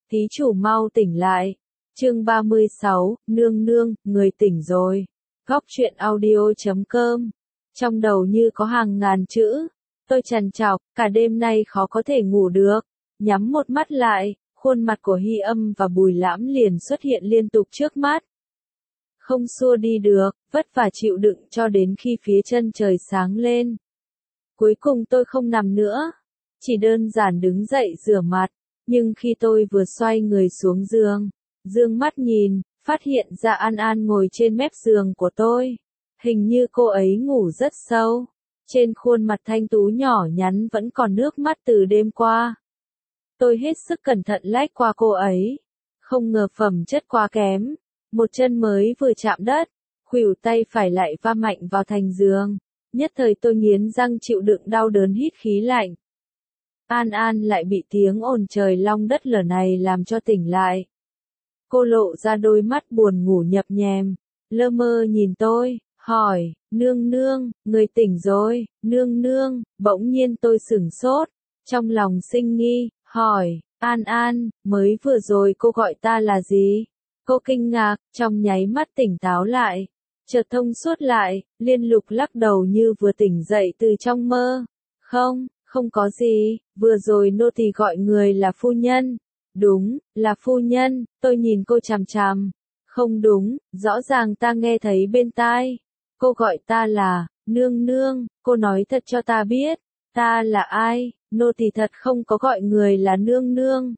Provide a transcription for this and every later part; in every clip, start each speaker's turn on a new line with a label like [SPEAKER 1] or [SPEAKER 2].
[SPEAKER 1] Thí chủ mau tỉnh lại. Chương 36, nương nương, người tỉnh rồi. Góc truyện audio.com. Trong đầu như có hàng ngàn chữ. Tôi trằn trọc, cả đêm nay khó có thể ngủ được. Nhắm một mắt lại, khuôn mặt của Hy Âm và Bùi Lãm liền xuất hiện liên tục trước mắt. Không xua đi được, vất vả chịu đựng cho đến khi phía chân trời sáng lên. Cuối cùng tôi không nằm nữa, chỉ đơn giản đứng dậy rửa mặt, nhưng khi tôi vừa xoay người xuống giường, dương mắt nhìn, phát hiện ra An An ngồi trên mép giường của tôi. Hình như cô ấy ngủ rất sâu, trên khuôn mặt thanh tú nhỏ nhắn vẫn còn nước mắt từ đêm qua. Tôi hết sức cẩn thận lách qua cô ấy, không ngờ phẩm chất quá kém, một chân mới vừa chạm đất, khuỷu tay phải lại va mạnh vào thành giường. Nhất thời tôi nghiến răng chịu đựng đau đớn hít khí lạnh. An An lại bị tiếng ồn trời long đất lở này làm cho tỉnh lại. Cô lộ ra đôi mắt buồn ngủ nhập nhèm, lơ mơ nhìn tôi, hỏi, nương nương, người tỉnh rồi, nương nương. Bỗng nhiên tôi sửng sốt, trong lòng sinh nghi, hỏi, An An, mới vừa rồi cô gọi ta là gì? Cô kinh ngạc, trong nháy mắt tỉnh táo lại. Chợt thông suốt lại, liên lục lắc đầu như vừa tỉnh dậy từ trong mơ. Không có gì, vừa rồi nô tỳ gọi người là phu nhân. Đúng, là phu nhân, tôi nhìn cô chằm chằm. Không đúng, rõ ràng ta nghe thấy bên tai. Cô gọi ta là, nương nương, cô nói thật cho ta biết, ta là ai, nô tỳ thật không có gọi người là nương nương.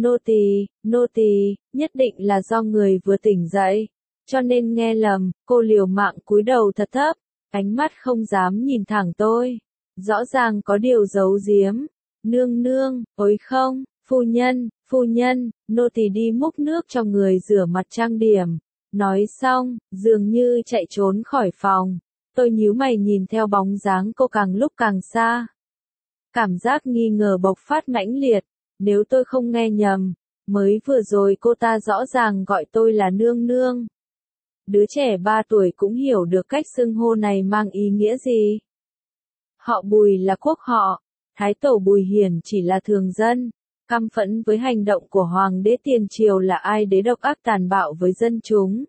[SPEAKER 1] Nô tỳ, nhất định là do người vừa tỉnh dậy. Cho nên nghe lầm, cô liều mạng cúi đầu thật thấp, ánh mắt không dám nhìn thẳng tôi. Rõ ràng có điều giấu giếm. Nương nương, ôi không, phu nhân, nô tỳ đi múc nước cho người rửa mặt trang điểm. Nói xong, dường như chạy trốn khỏi phòng. Tôi nhíu mày nhìn theo bóng dáng cô càng lúc càng xa. Cảm giác nghi ngờ bộc phát mãnh liệt, nếu tôi không nghe nhầm, mới vừa rồi cô ta rõ ràng gọi tôi là nương nương. Đứa trẻ 3 tuổi cũng hiểu được cách xưng hô này mang ý nghĩa gì. Họ Bùi là quốc họ, Thái tổ Bùi Hiển chỉ là thường dân, căm phẫn với hành động của Hoàng đế tiền triều là ai đế độc ác tàn bạo với dân chúng.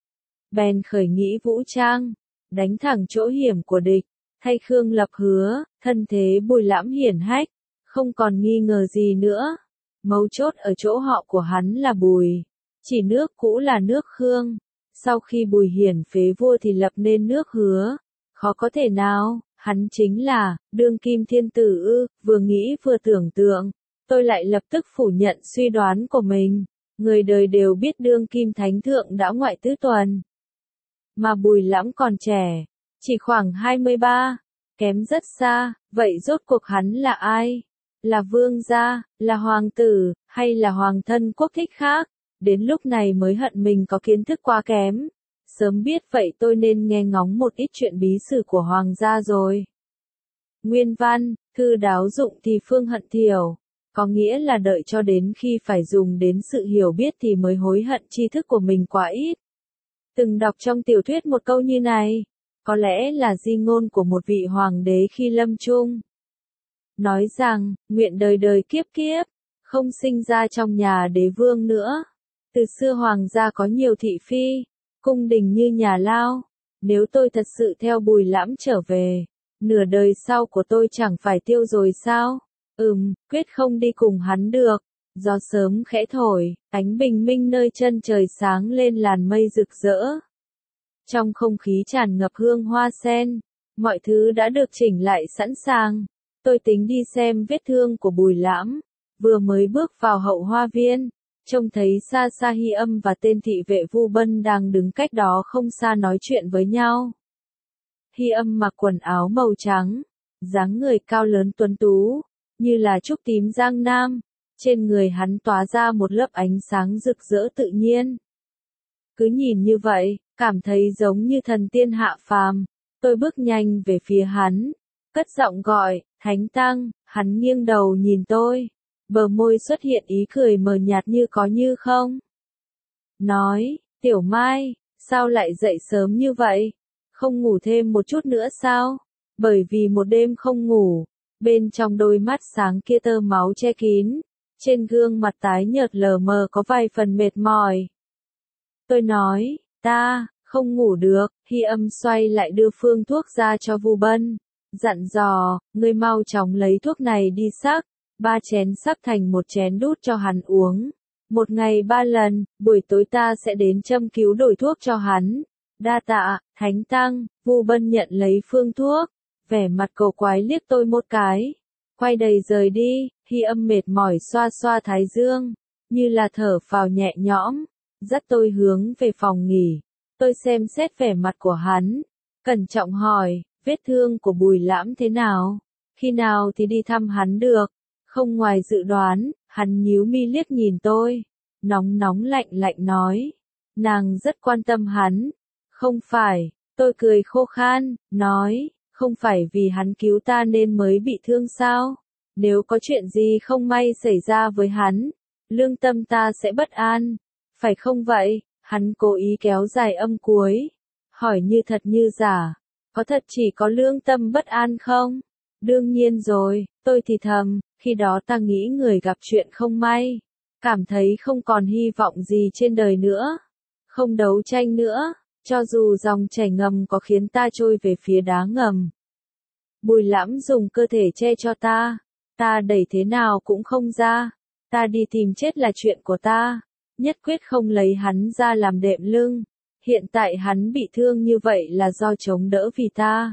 [SPEAKER 1] Bèn khởi nghĩ vũ trang, đánh thẳng chỗ hiểm của địch, thay Khương lập hứa, thân thế Bùi Lãm hiển hách, không còn nghi ngờ gì nữa. Mấu chốt ở chỗ họ của hắn là Bùi, chỉ nước cũ là nước Khương. Sau khi Bùi Hiển phế vua thì lập nên nước Hứa, khó có thể nào, hắn chính là, đương kim thiên tử ư. Vừa nghĩ vừa tưởng tượng, tôi lại lập tức phủ nhận suy đoán của mình, người đời đều biết đương kim thánh thượng đã ngoại tứ tuần. Mà Bùi Lãm còn trẻ, chỉ khoảng 23, kém rất xa, vậy rốt cuộc hắn là ai? Là vương gia, là hoàng tử, hay là hoàng thân quốc thích khác? Đến lúc này mới hận mình có kiến thức quá kém. Sớm biết vậy tôi nên nghe ngóng một ít chuyện bí sử của hoàng gia rồi. Nguyên văn, thư đáo dụng thì phương hận thiểu. Có nghĩa là đợi cho đến khi phải dùng đến sự hiểu biết thì mới hối hận tri thức của mình quá ít. Từng đọc trong tiểu thuyết một câu như này. Có lẽ là di ngôn của một vị hoàng đế khi lâm chung. Nói rằng, nguyện đời đời kiếp kiếp, không sinh ra trong nhà đế vương nữa. Từ xưa hoàng gia có nhiều thị phi, cung đình như nhà lao. Nếu tôi thật sự theo Bùi Lãm trở về, nửa đời sau của tôi chẳng phải tiêu rồi sao? Quyết không đi cùng hắn được. Gió sớm khẽ thổi, ánh bình minh nơi chân trời sáng lên làn mây rực rỡ. Trong không khí tràn ngập hương hoa sen, mọi thứ đã được chỉnh lại sẵn sàng. Tôi tính đi xem vết thương của Bùi Lãm, vừa mới bước vào hậu hoa viên. Trông thấy xa xa Hy Âm và tên thị vệ Vu Bân đang đứng cách đó không xa nói chuyện với nhau. Hy Âm mặc quần áo màu trắng, dáng người cao lớn tuấn tú, như là trúc tím giang nam, trên người hắn tỏa ra một lớp ánh sáng rực rỡ tự nhiên. Cứ nhìn như vậy, cảm thấy giống như thần tiên hạ phàm. Tôi bước nhanh về phía hắn, cất giọng gọi, Thánh Tăng. Hắn nghiêng đầu nhìn tôi. Bờ môi xuất hiện ý cười mờ nhạt như có như không. Nói, Tiểu Mai, sao lại dậy sớm như vậy? Không ngủ thêm một chút nữa sao? Bởi vì một đêm không ngủ, bên trong đôi mắt sáng kia tơ máu che kín, Trên gương mặt tái nhợt lờ mờ có vài phần mệt mỏi. Tôi nói, ta không ngủ được. Hy Âm xoay lại đưa phương thuốc ra cho Vu Bân, dặn dò, ngươi mau chóng lấy thuốc này đi sắc, 3 chén sắc thành một chén đút cho hắn uống. Một ngày 3 lần, buổi tối ta sẽ đến châm cứu đổi thuốc cho hắn. Đa tạ, Thánh Tăng. Vu Bân nhận lấy phương thuốc, vẻ mặt cầu quái liếc tôi một cái, quay đầy rời đi. Hy Âm mệt mỏi xoa xoa thái dương, như là thở phào nhẹ nhõm, dắt tôi hướng về phòng nghỉ. Tôi xem xét vẻ mặt của hắn, cẩn trọng hỏi, vết thương của Bùi Lãm thế nào? Khi nào thì đi thăm hắn được? Không ngoài dự đoán, hắn nhíu mi liếc nhìn tôi, nóng lạnh lạnh nói, nàng rất quan tâm hắn. Không phải, tôi cười khô khan, nói, không phải vì hắn cứu ta nên mới bị thương sao? Nếu có chuyện gì không may xảy ra với hắn, lương tâm ta sẽ bất an, phải không vậy? Hắn cố ý kéo dài âm cuối, hỏi như thật như giả, có thật chỉ có lương tâm bất an không? Đương nhiên rồi, tôi thì thầm, khi đó ta nghĩ người gặp chuyện không may, cảm thấy không còn hy vọng gì trên đời nữa, không đấu tranh nữa, cho dù dòng chảy ngầm có khiến ta trôi về phía đá ngầm. Bùi Lãm dùng cơ thể che cho ta đẩy thế nào cũng không ra, ta đi tìm chết là chuyện của ta, nhất quyết không lấy hắn ra làm đệm lưng, hiện tại hắn bị thương như vậy là do chống đỡ vì ta.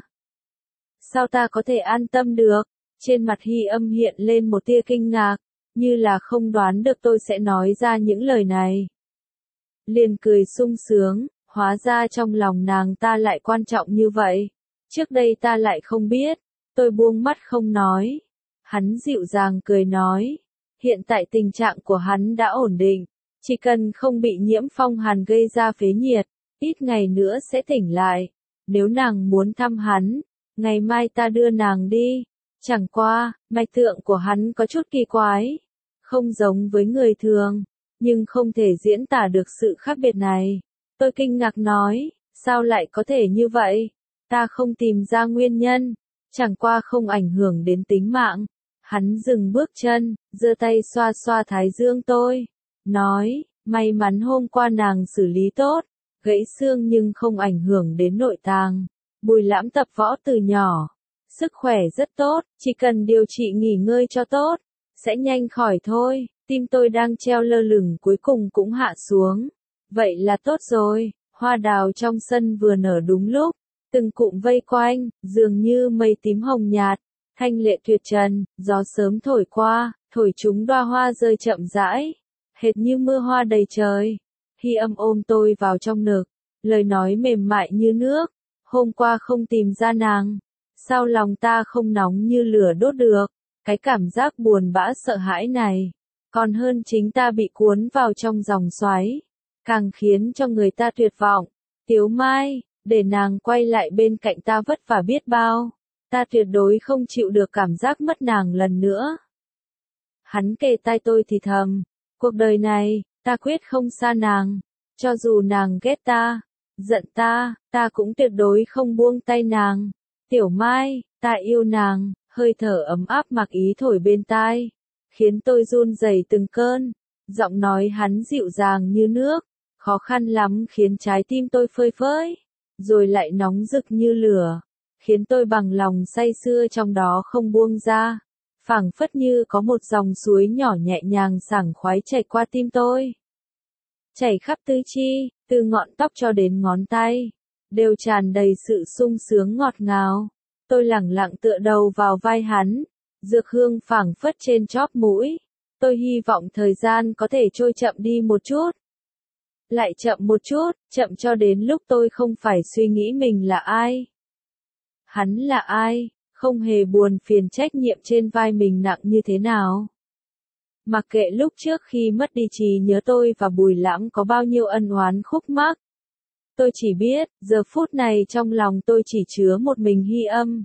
[SPEAKER 1] Sao ta có thể an tâm được? Trên mặt Hy Âm hiện lên một tia kinh ngạc, như là không đoán được tôi sẽ nói ra những lời này. Liền cười sung sướng, hóa ra trong lòng nàng ta lại quan trọng như vậy. Trước đây ta lại không biết, tôi buông mắt không nói. Hắn dịu dàng cười nói, hiện tại tình trạng của hắn đã ổn định, chỉ cần không bị nhiễm phong hàn gây ra phế nhiệt, ít ngày nữa sẽ tỉnh lại. Nếu nàng muốn thăm hắn, ngày mai ta đưa nàng đi. Chẳng qua, mạch tượng của hắn có chút kỳ quái, không giống với người thường, nhưng không thể diễn tả được sự khác biệt này. Tôi kinh ngạc nói, sao lại có thể như vậy? Ta không tìm ra nguyên nhân, chẳng qua không ảnh hưởng đến tính mạng. Hắn dừng bước chân, giơ tay xoa xoa thái dương tôi, nói, may mắn hôm qua nàng xử lý tốt, gãy xương nhưng không ảnh hưởng đến nội tạng. Bùi Lãm tập võ từ nhỏ, sức khỏe rất tốt, chỉ cần điều trị nghỉ ngơi cho tốt, sẽ nhanh khỏi thôi. Tim tôi đang treo lơ lửng cuối cùng cũng hạ xuống. Vậy là tốt rồi, hoa đào trong sân vừa nở đúng lúc, từng cụm vây quanh, dường như mây tím hồng nhạt, thanh lệ tuyệt trần, gió sớm thổi qua, thổi chúng đóa hoa rơi chậm rãi, hệt như mưa hoa đầy trời. Hy Âm ôm tôi vào trong ngực, lời nói mềm mại như nước, hôm qua không tìm ra nàng, sao lòng ta không nóng như lửa đốt được, cái cảm giác buồn bã sợ hãi này, còn hơn chính ta bị cuốn vào trong dòng xoáy, càng khiến cho người ta tuyệt vọng. Tiếu Mai, để nàng quay lại bên cạnh ta vất vả biết bao, ta tuyệt đối không chịu được cảm giác mất nàng lần nữa. Hắn kề tai tôi thì thầm, cuộc đời này, ta quyết không xa nàng, cho dù nàng ghét ta, giận ta cũng tuyệt đối không buông tay nàng. Tiểu Mai, ta yêu nàng, hơi thở ấm áp mặc ý thổi bên tai, khiến tôi run rẩy từng cơn. Giọng nói hắn dịu dàng như nước, khó khăn lắm khiến trái tim tôi phơi phới, rồi lại nóng rực như lửa, khiến tôi bằng lòng say sưa trong đó không buông ra. Phảng phất như có một dòng suối nhỏ nhẹ nhàng sảng khoái chảy qua tim tôi, chảy khắp tứ chi, từ ngọn tóc cho đến ngón tay, đều tràn đầy sự sung sướng ngọt ngào. Tôi lẳng lặng tựa đầu vào vai hắn, dược hương phảng phất trên chóp mũi. Tôi hy vọng thời gian có thể trôi chậm đi một chút, lại chậm một chút, chậm cho đến lúc tôi không phải suy nghĩ mình là ai, hắn là ai, không hề buồn phiền trách nhiệm trên vai mình nặng như thế nào. Mặc kệ lúc trước khi mất đi trí nhớ tôi và Bùi Lãm có bao nhiêu ân oán khúc mắc, tôi chỉ biết, giờ phút này trong lòng tôi chỉ chứa một mình Hy Âm.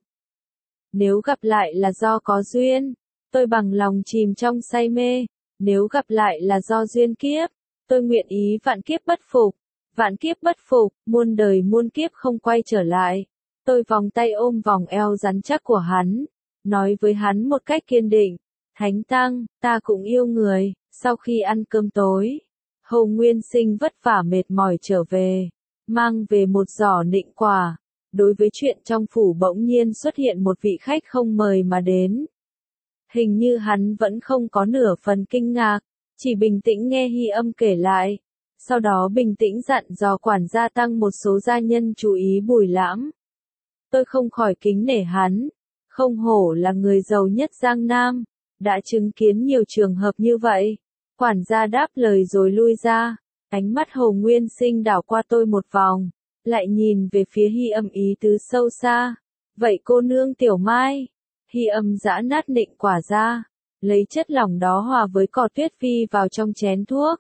[SPEAKER 1] Nếu gặp lại là do có duyên, tôi bằng lòng chìm trong say mê. Nếu gặp lại là do duyên kiếp, tôi nguyện ý vạn kiếp bất phục. Vạn kiếp bất phục, muôn đời muôn kiếp không quay trở lại. Tôi vòng tay ôm vòng eo rắn chắc của hắn, nói với hắn một cách kiên định, Thánh Tăng, ta cũng yêu người. Sau khi ăn cơm tối, Hồ Nguyên Sinh vất vả mệt mỏi trở về, mang về một giỏ nịnh quả. Đối với chuyện trong phủ bỗng nhiên xuất hiện một vị khách không mời mà đến, hình như hắn vẫn không có nửa phần kinh ngạc, chỉ bình tĩnh nghe Hy Âm kể lại. Sau đó bình tĩnh dặn dò quản gia tăng một số gia nhân chú ý Bùi Lãm. Tôi không khỏi kính nể hắn, không hổ là người giàu nhất Giang Nam, đã chứng kiến nhiều trường hợp như vậy. Quản gia đáp lời rồi lui ra, ánh mắt Hồ Nguyên Sinh đảo qua tôi một vòng, lại nhìn về phía Hy Âm ý tứ sâu xa. Vậy cô nương Tiểu Mai? Hy Âm giã nát nịnh quả ra, lấy chất lỏng đó hòa với cỏ tuyết phi vào trong chén thuốc.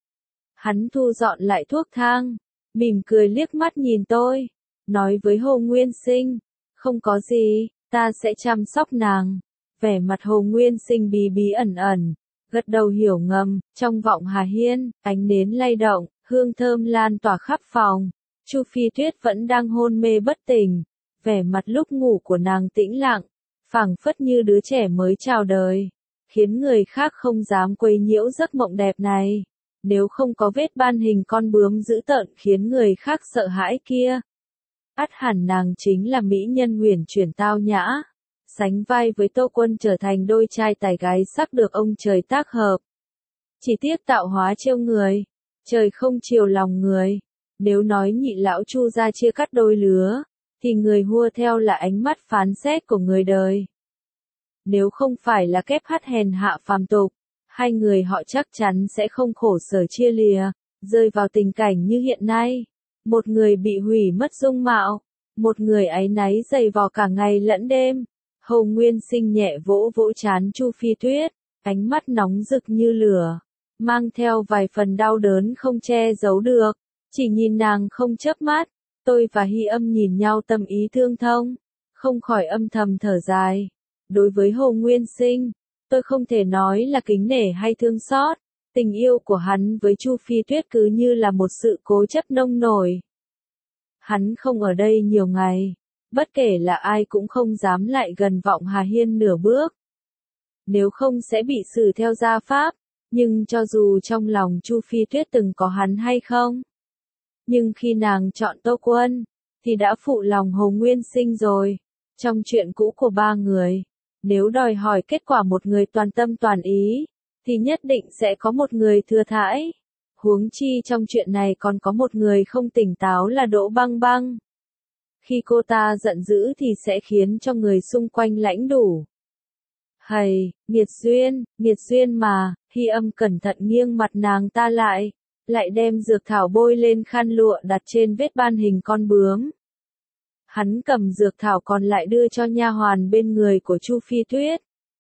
[SPEAKER 1] Hắn thu dọn lại thuốc thang, mỉm cười liếc mắt nhìn tôi, nói với Hồ Nguyên Sinh, không có gì, ta sẽ chăm sóc nàng. Vẻ mặt Hồ Nguyên Sinh bí bí ẩn ẩn, gật đầu hiểu ngầm. Trong vọng Hà Hiên, ánh nến lay động, hương thơm lan tỏa khắp phòng. Chu Phi Tuyết vẫn đang hôn mê bất tỉnh, vẻ mặt lúc ngủ của nàng tĩnh lặng, phảng phất như đứa trẻ mới chào đời, khiến người khác không dám quấy nhiễu giấc mộng đẹp này. Nếu không có vết ban hình con bướm dữ tợn khiến người khác sợ hãi kia, ắt hẳn nàng chính là mỹ nhân huyền chuyển tao nhã, sánh vai với Tô Quân trở thành đôi trai tài gái sắc được ông trời tác hợp. Chỉ tiếc tạo hóa trêu người, trời không chiều lòng người. Nếu nói nhị lão Chu gia chia cắt đôi lứa, thì người hua theo là ánh mắt phán xét của người đời. Nếu không phải là kép hắt hèn hạ phàm tục, hai người họ chắc chắn sẽ không khổ sở chia lìa, rơi vào tình cảnh như hiện nay. Một người bị hủy mất dung mạo, một người áy náy dày vò cả ngày lẫn đêm. Hồ Nguyên Sinh nhẹ vỗ vỗ trán Chu Phi Tuyết, ánh mắt nóng rực như lửa, mang theo vài phần đau đớn không che giấu được, chỉ nhìn nàng không chớp mắt. Tôi và Hy Âm nhìn nhau tâm ý tương thông, không khỏi âm thầm thở dài. Đối với Hồ Nguyên Sinh, tôi không thể nói là kính nể hay thương xót, tình yêu của hắn với Chu Phi Tuyết cứ như là một sự cố chấp nông nổi. Hắn không ở đây nhiều ngày, bất kể là ai cũng không dám lại gần vọng Hà Hiên nửa bước. Nếu không sẽ bị xử theo gia pháp, nhưng cho dù trong lòng Chu Phi Tuyết từng có hắn hay không, nhưng khi nàng chọn Tô Quân, thì đã phụ lòng Hồ Nguyên Sinh rồi. Trong chuyện cũ của ba người, nếu đòi hỏi kết quả một người toàn tâm toàn ý, thì nhất định sẽ có một người thừa thãi. Huống chi trong chuyện này còn có một người không tỉnh táo là Đỗ Băng Băng. Khi cô ta giận dữ thì sẽ khiến cho người xung quanh lãnh đủ. Hầy, nghiệt duyên mà. Hy Âm cẩn thận nghiêng mặt nàng ta lại đem dược thảo bôi lên khăn lụa đặt trên vết ban hình con bướm. Hắn cầm dược thảo còn lại đưa cho nha hoàn bên người của Chu Phi Tuyết.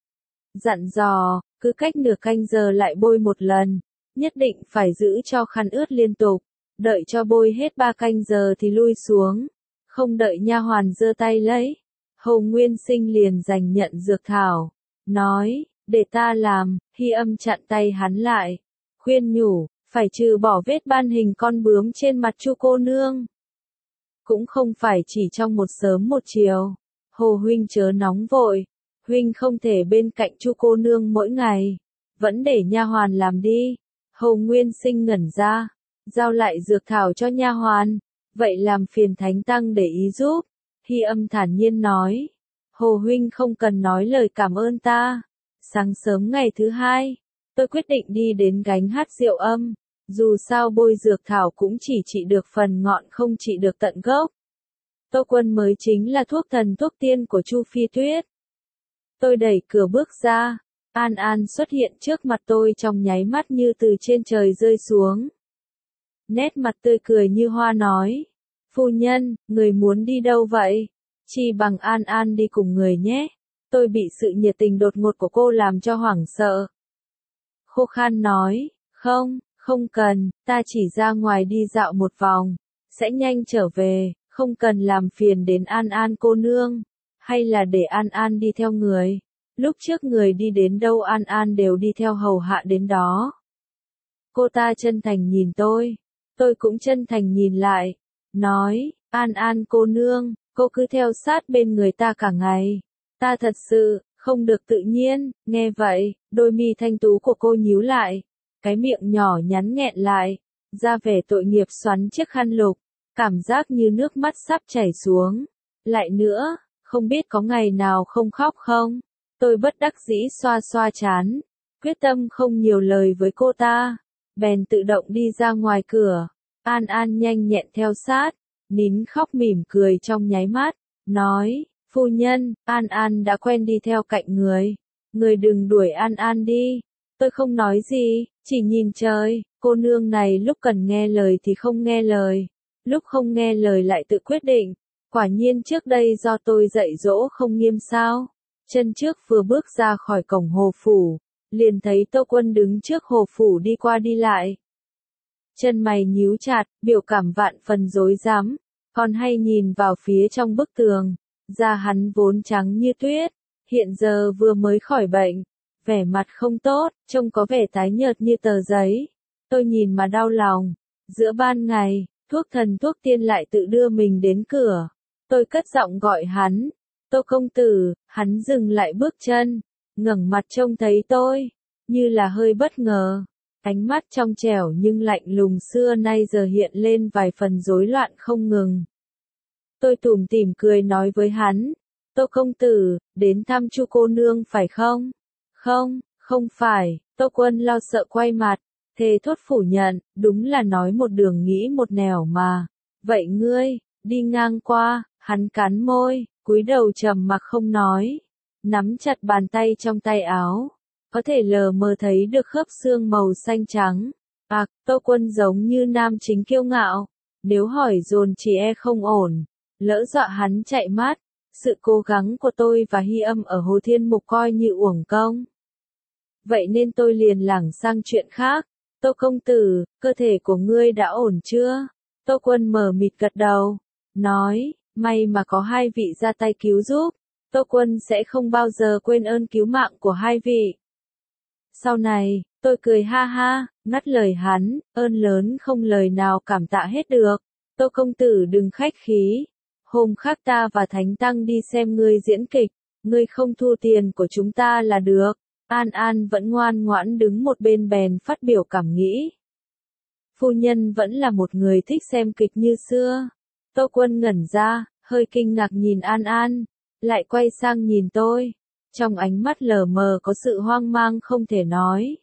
[SPEAKER 1] Dặn dò, cứ cách nửa canh giờ lại bôi một lần, nhất định phải giữ cho khăn ướt liên tục, đợi cho bôi hết 3 canh giờ thì lui xuống, không đợi nha hoàn giơ tay lấy. Hồ Nguyên Sinh liền giành nhận dược thảo, nói, để ta làm. Hy Âm chặn tay hắn lại, khuyên nhủ, phải trừ bỏ vết ban hình con bướm trên mặt Chu cô nương. Cũng không phải chỉ trong một sớm một chiều. Hồ huynh chớ nóng vội, huynh không thể bên cạnh Chu cô nương mỗi ngày, vẫn để nha hoàn làm đi. Hồ Nguyên Sinh ngẩn ra, giao lại dược thảo cho nha hoàn, vậy làm phiền Thánh Tăng để ý giúp. Hy Âm thản nhiên nói, Hồ huynh không cần nói lời cảm ơn ta. Sáng sớm ngày thứ hai, tôi quyết định đi đến gánh hát Diệu Âm. Dù sao bôi dược thảo cũng chỉ trị được phần ngọn không trị được tận gốc. Tô Quân mới chính là thuốc thần thuốc tiên của Chu Phi Tuyết. Tôi đẩy cửa bước ra, An An xuất hiện trước mặt tôi trong nháy mắt như từ trên trời rơi xuống. Nét mặt tươi cười như hoa nói, phu nhân, người muốn đi đâu vậy? Chi bằng An An đi cùng người nhé. Tôi bị sự nhiệt tình đột ngột của cô làm cho hoảng sợ. Khô khan nói, không cần, ta chỉ ra ngoài đi dạo một vòng, sẽ nhanh trở về, không cần làm phiền đến An An cô nương, hay là để An An đi theo người. Lúc trước người đi đến đâu An An đều đi theo hầu hạ đến đó. Cô ta chân thành nhìn tôi cũng chân thành nhìn lại, nói, An An cô nương, cô cứ theo sát bên người ta cả ngày, ta thật sự không được tự nhiên. Nghe vậy, đôi mi thanh tú của cô nhíu lại, cái miệng nhỏ nhắn nghẹn lại, ra vẻ tội nghiệp xoắn chiếc khăn lục, cảm giác như nước mắt sắp chảy xuống. Lại nữa, không biết có ngày nào không khóc không? Tôi bất đắc dĩ xoa xoa trán, quyết tâm không nhiều lời với cô ta, bèn tự động đi ra ngoài cửa. An An nhanh nhẹn theo sát, nín khóc mỉm cười trong nháy mắt, nói, phu nhân, An An đã quen đi theo cạnh người. Người đừng đuổi An An đi. Tôi không nói gì, chỉ nhìn trời, cô nương này lúc cần nghe lời thì không nghe lời, lúc không nghe lời lại tự quyết định. Quả nhiên trước đây do tôi dạy dỗ không nghiêm sao. Chân trước vừa bước ra khỏi cổng hồ phủ, liền thấy Tô Quân đứng trước hồ phủ đi qua đi lại. Chân mày nhíu chặt, biểu cảm vạn phần rối rắm, còn hay nhìn vào phía trong bức tường. Da hắn vốn trắng như tuyết, hiện giờ vừa mới khỏi bệnh, vẻ mặt không tốt, trông có vẻ tái nhợt như tờ giấy. Tôi nhìn mà đau lòng. Giữa ban ngày, thuốc thần thuốc tiên lại tự đưa mình đến cửa. Tôi cất giọng gọi hắn, Tô công tử. Hắn dừng lại bước chân, ngẩng mặt trông thấy tôi, như là hơi bất ngờ. Ánh mắt trong trẻo nhưng lạnh lùng xưa nay giờ hiện lên vài phần rối loạn không ngừng. Tôi tủm tỉm cười nói với hắn, Tô công tử, đến thăm Chu cô nương phải không? Không, không phải. Tô Quân lo sợ quay mặt, thề thốt phủ nhận, đúng là nói một đường nghĩ một nẻo mà. Vậy ngươi, đi ngang qua. Hắn cắn môi, cúi đầu trầm mặc không nói, nắm chặt bàn tay trong tay áo, có thể lờ mờ thấy được khớp xương màu xanh trắng. Tô Quân giống như nam chính kiêu ngạo, nếu hỏi dồn chỉ e không ổn, lỡ dọa hắn chạy mát. Sự cố gắng của tôi và Hy Âm ở Hồ Thiên Mục coi như uổng công. Vậy nên tôi liền lảng sang chuyện khác. Tô công tử, cơ thể của ngươi đã ổn chưa? Tô Quân mờ mịt gật đầu, nói, may mà có hai vị ra tay cứu giúp. Tô Quân sẽ không bao giờ quên ơn cứu mạng của hai vị. Sau này, tôi cười ha ha, ngắt lời hắn, ơn lớn không lời nào cảm tạ hết được. Tô công tử đừng khách khí. Hôm khác ta và Thánh Tăng đi xem ngươi diễn kịch, ngươi không thu tiền của chúng ta là được. An An vẫn ngoan ngoãn đứng một bên bèn phát biểu cảm nghĩ. Phu nhân vẫn là một người thích xem kịch như xưa. Tô Quân ngẩn ra, hơi kinh ngạc nhìn An An, lại quay sang nhìn tôi. Trong ánh mắt lờ mờ có sự hoang mang không thể nói.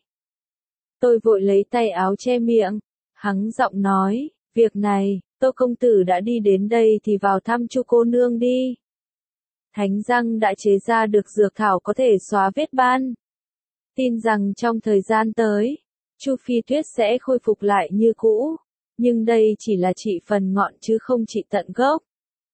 [SPEAKER 1] Tôi vội lấy tay áo che miệng, hắng giọng nói, việc này, Tô công tử đã đi đến đây thì vào thăm Chu cô nương đi. Thánh Răng đã chế ra được dược thảo có thể xóa vết ban. Tin rằng trong thời gian tới, Chu Phi Tuyết sẽ khôi phục lại như cũ, nhưng đây chỉ là trị phần ngọn chứ không trị tận gốc.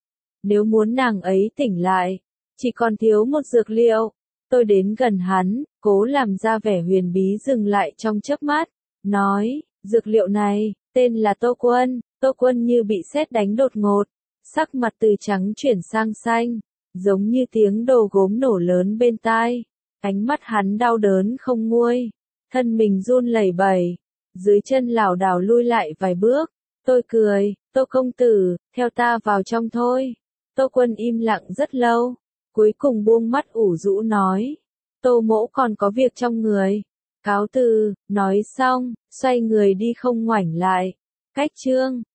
[SPEAKER 1] Nếu muốn nàng ấy tỉnh lại, chỉ còn thiếu một dược liệu. Tôi đến gần hắn, cố làm ra vẻ huyền bí dừng lại trong chớp mắt, nói, dược liệu này, tên là Tô Quân. Tô Quân như bị sét đánh đột ngột, sắc mặt từ trắng chuyển sang xanh, giống như tiếng đồ gốm nổ lớn bên tai. Ánh mắt hắn đau đớn không nguôi, thân mình run lẩy bẩy, dưới chân lảo đảo lui lại vài bước. Tôi cười, Tô công tử, theo ta vào trong thôi. Tô Quân im lặng rất lâu, cuối cùng buông mắt ủ rũ nói, Tô mỗ còn có việc trong người. Cáo từ, nói xong, xoay người đi không ngoảnh lại. Cách chương